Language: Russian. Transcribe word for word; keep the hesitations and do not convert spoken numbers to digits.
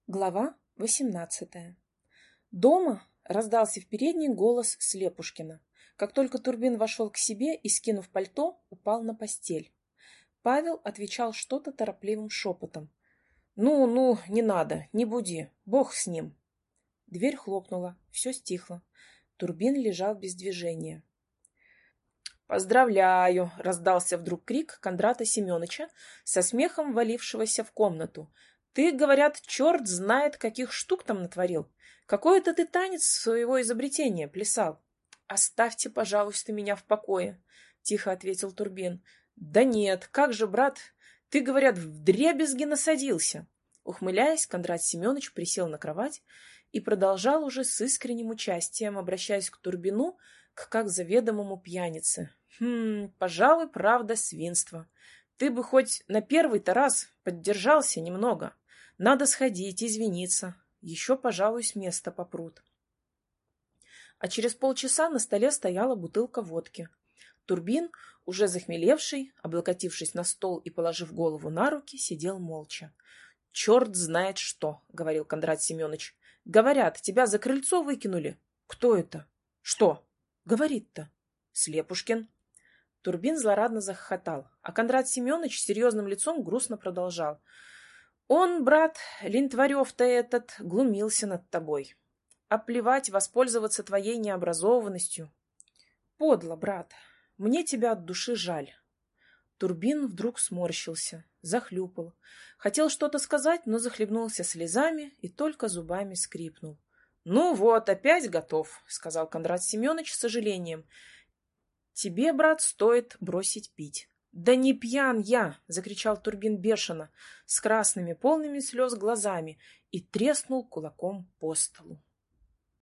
Глава восемнадцатая. Дома раздался в передней голос Слепушкина. Как только Турбин вошел к себе и, скинув пальто, упал на постель. Павел отвечал что-то торопливым шепотом. «Ну, ну, не надо, не буди, бог с ним». Дверь хлопнула, все стихло. Турбин лежал без движения. «Поздравляю!» — раздался вдруг крик Кондрата Семеновича, со смехом валившегося в комнату. «Ты, говорят, черт знает, каких штук там натворил. Какой это ты танец своего изобретения плясал?» «Оставьте, пожалуйста, меня в покое», — тихо ответил Турбин. «Да нет, как же, брат, ты, говорят, вдребезги насадился». Ухмыляясь, Кондрат Семенович присел на кровать и продолжал уже с искренним участием, обращаясь к Турбину, к как заведомому пьянице. «Хм, пожалуй, правда, свинство. Ты бы хоть на первый-то раз поддержался немного. Надо сходить, извиниться. Еще, пожалуй, с места попрут». А через полчаса на столе стояла бутылка водки. Турбин, уже захмелевший, облокотившись на стол и положив голову на руки, сидел молча. «Черт знает что», — говорил Кондрат Семенович. «Говорят, тебя за крыльцо выкинули». «Кто это?» «Что?» «Говорит-то». «Слепушкин». Турбин злорадно захохотал, а Кондрат Семенович серьезным лицом грустно продолжал. «Он, брат, Линтварев-то этот, глумился над тобой. А плевать, воспользоваться твоей необразованностью. Подло, брат, мне тебя от души жаль». Турбин вдруг сморщился, захлюпал. Хотел что-то сказать, но захлебнулся слезами и только зубами скрипнул. «Ну вот, опять готов», — сказал Кондрат Семенович с сожалением. «Тебе, брат, стоит бросить пить». «Да не пьян я!» — закричал Турбин бешено, с красными, полными слез глазами, и треснул кулаком по столу.